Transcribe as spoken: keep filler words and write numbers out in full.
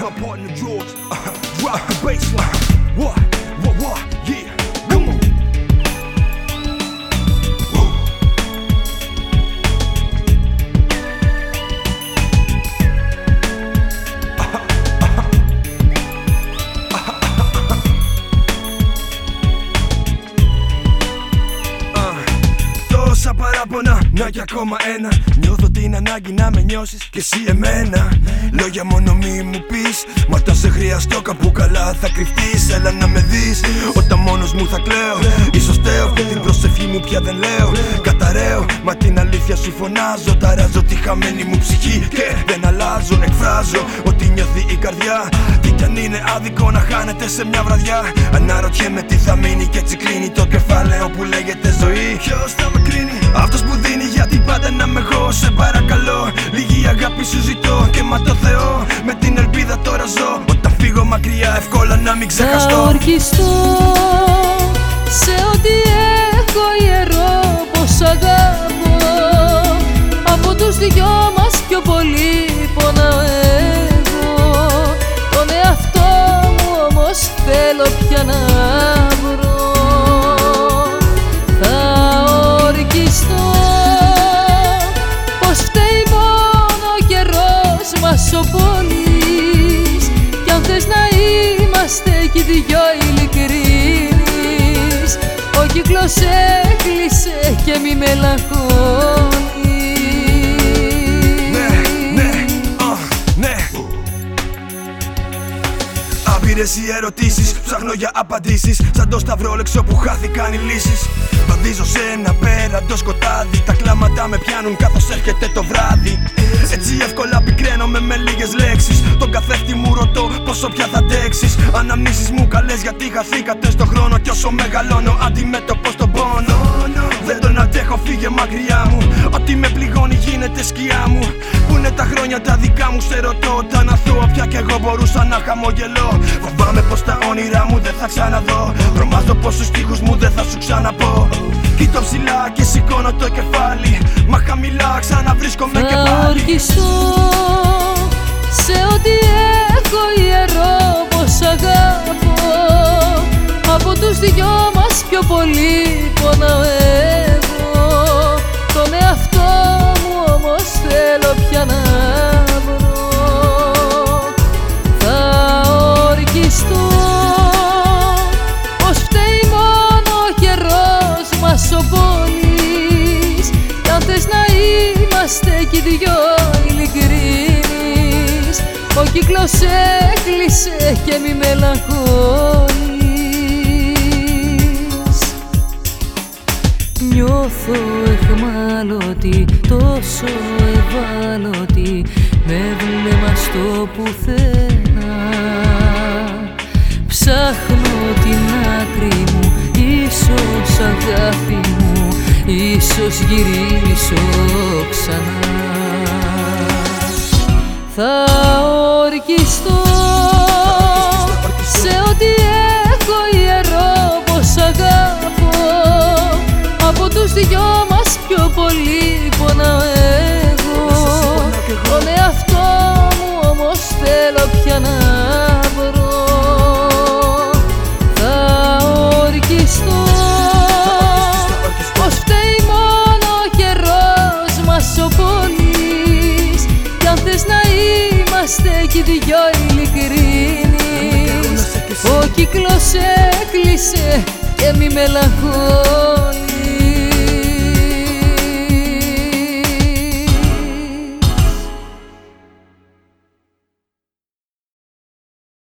my partner George. Uh, drop the baseline. What? What? What? Yeah. Come on. Παράπονα, να κι ακόμα ένα. Νιώθω την ανάγκη να με νιώσεις κι εσύ εμένα. Λόγια μόνο μη μου πεις, μα όταν σε χρειαστώ κάπου καλά θα κρυφτείς. Έλα να με δεις, όταν μόνος μου θα κλαίω. Ίσως τέω, την προσευχή μου πια δεν λέω. Καταραίω, μα την αλήθεια σου φωνάζω. Ταράζω τη χαμένη μου ψυχή και δεν αλλάζω. Εκφράζω ότι νιώθει η καρδιά. Τι κι αν είναι άδικο να χάνεται σε μια βραδιά. Αναρωτιέμαι τι θα μείνει κι έτσι κλείνει το κεφάλαιο που λέγεται ζωή. Ποιος θα με κρίνει? Αυτός που δίνει, γιατί πάντα να με εγώ. Σε παρακαλώ, λίγη αγάπη σου ζητώ. Και μα το Θεό, με την ελπίδα τώρα ζω. Όταν φύγω μακριά εύκολα να μην ξεχαστώ. Θα ορκιστώ σε ό,τι έχω ιερό. Πως αγαπώ, από τους δυο μας πιο πολύ πονάω εγώ. Τον εαυτό μου όμως θέλω πια να βρω. Πως φταίει μόνο ο καιρός μας ο πολύς. Κι αν θες να είμαστε κι οι δυο ειλικρινείς, ο κύκλος έκλεισε και μη μελαγχολείς. Ναι, ναι, uh, ναι. Άπειρες οι ερωτήσεις, ψάχνω για απαντήσεις. Σαν το σταυρόλεξο που χάθηκαν οι λύσεις. Βαδίζω σε ένα πέραντο σκοτάδι. Τα κλάματα με πιάνουν καθώς έρχεται το βράδυ. Έτσι εύκολα πικραίνομαι με λίγες λέξεις. Τον καθρέφτη μου ρωτώ πόσο πια θα αντέξεις. Αναμνήσεις μου καλές γιατί χαθήκατε στον χρόνο. Κι όσο μεγαλώνω αντιμέτωπος τον πόνο. Δεν τον αντέχω, φύγε μακριά μου. Ό,τι με πληγώνει γίνεται σκιά μου. Πού είναι τα χρόνια τα δικά μου, σε ρωτώ. Όταν αθώα πια κι εγώ μπορούσα να χαμογελώ. Φοβάμαι πως τα όνειρά μου δεν θα ξαναδώ. Τρομάζω πως τους στίχους μου δεν θα σου ξαναπώ. Κοίτω ψηλά και σηκώνω το κεφάλι. Μα χαμηλά ξαναβρίσκομαι και πάλι. Θα ορκιστώ σε ό,τι έχω ιερό. Πως αγαπώ, από τους δυο μας πιο πολύ πονάω εγώ. Τον εαυτό μου όμως θέλω πια να βρω. Θα ορκιστώ πως φταίει μόνο ο καιρός μας ο πολύς. Κι αν θες να είμαστε κι οι δυο ειλικρινείς, ο κύκλος έκλεισε και μη μελαγχολείς. Νιώθω εχμάλωτη, τόσο ευάλωτη, με βλέμμα στο πουθενά. Ψάχνω την άκρη μου, ίσως αγάπη μου, ίσως γυρίσω ξανά. Θα ορκιστώ σε ό,τι έχω ιερό. Πως αγαπώ, από τους δυο μας πιο πολύ πονάω εγώ. Τον εαυτό μου όμως θέλω πια να βρω. Θα ορκιστώ πως φταίει μόνο ο καιρός μας ο πολύς. Κι αν θες να είμαστε κι οι δυο ειλικρινείς, ο κύκλος έκλεισε και μη μελαγχολείς.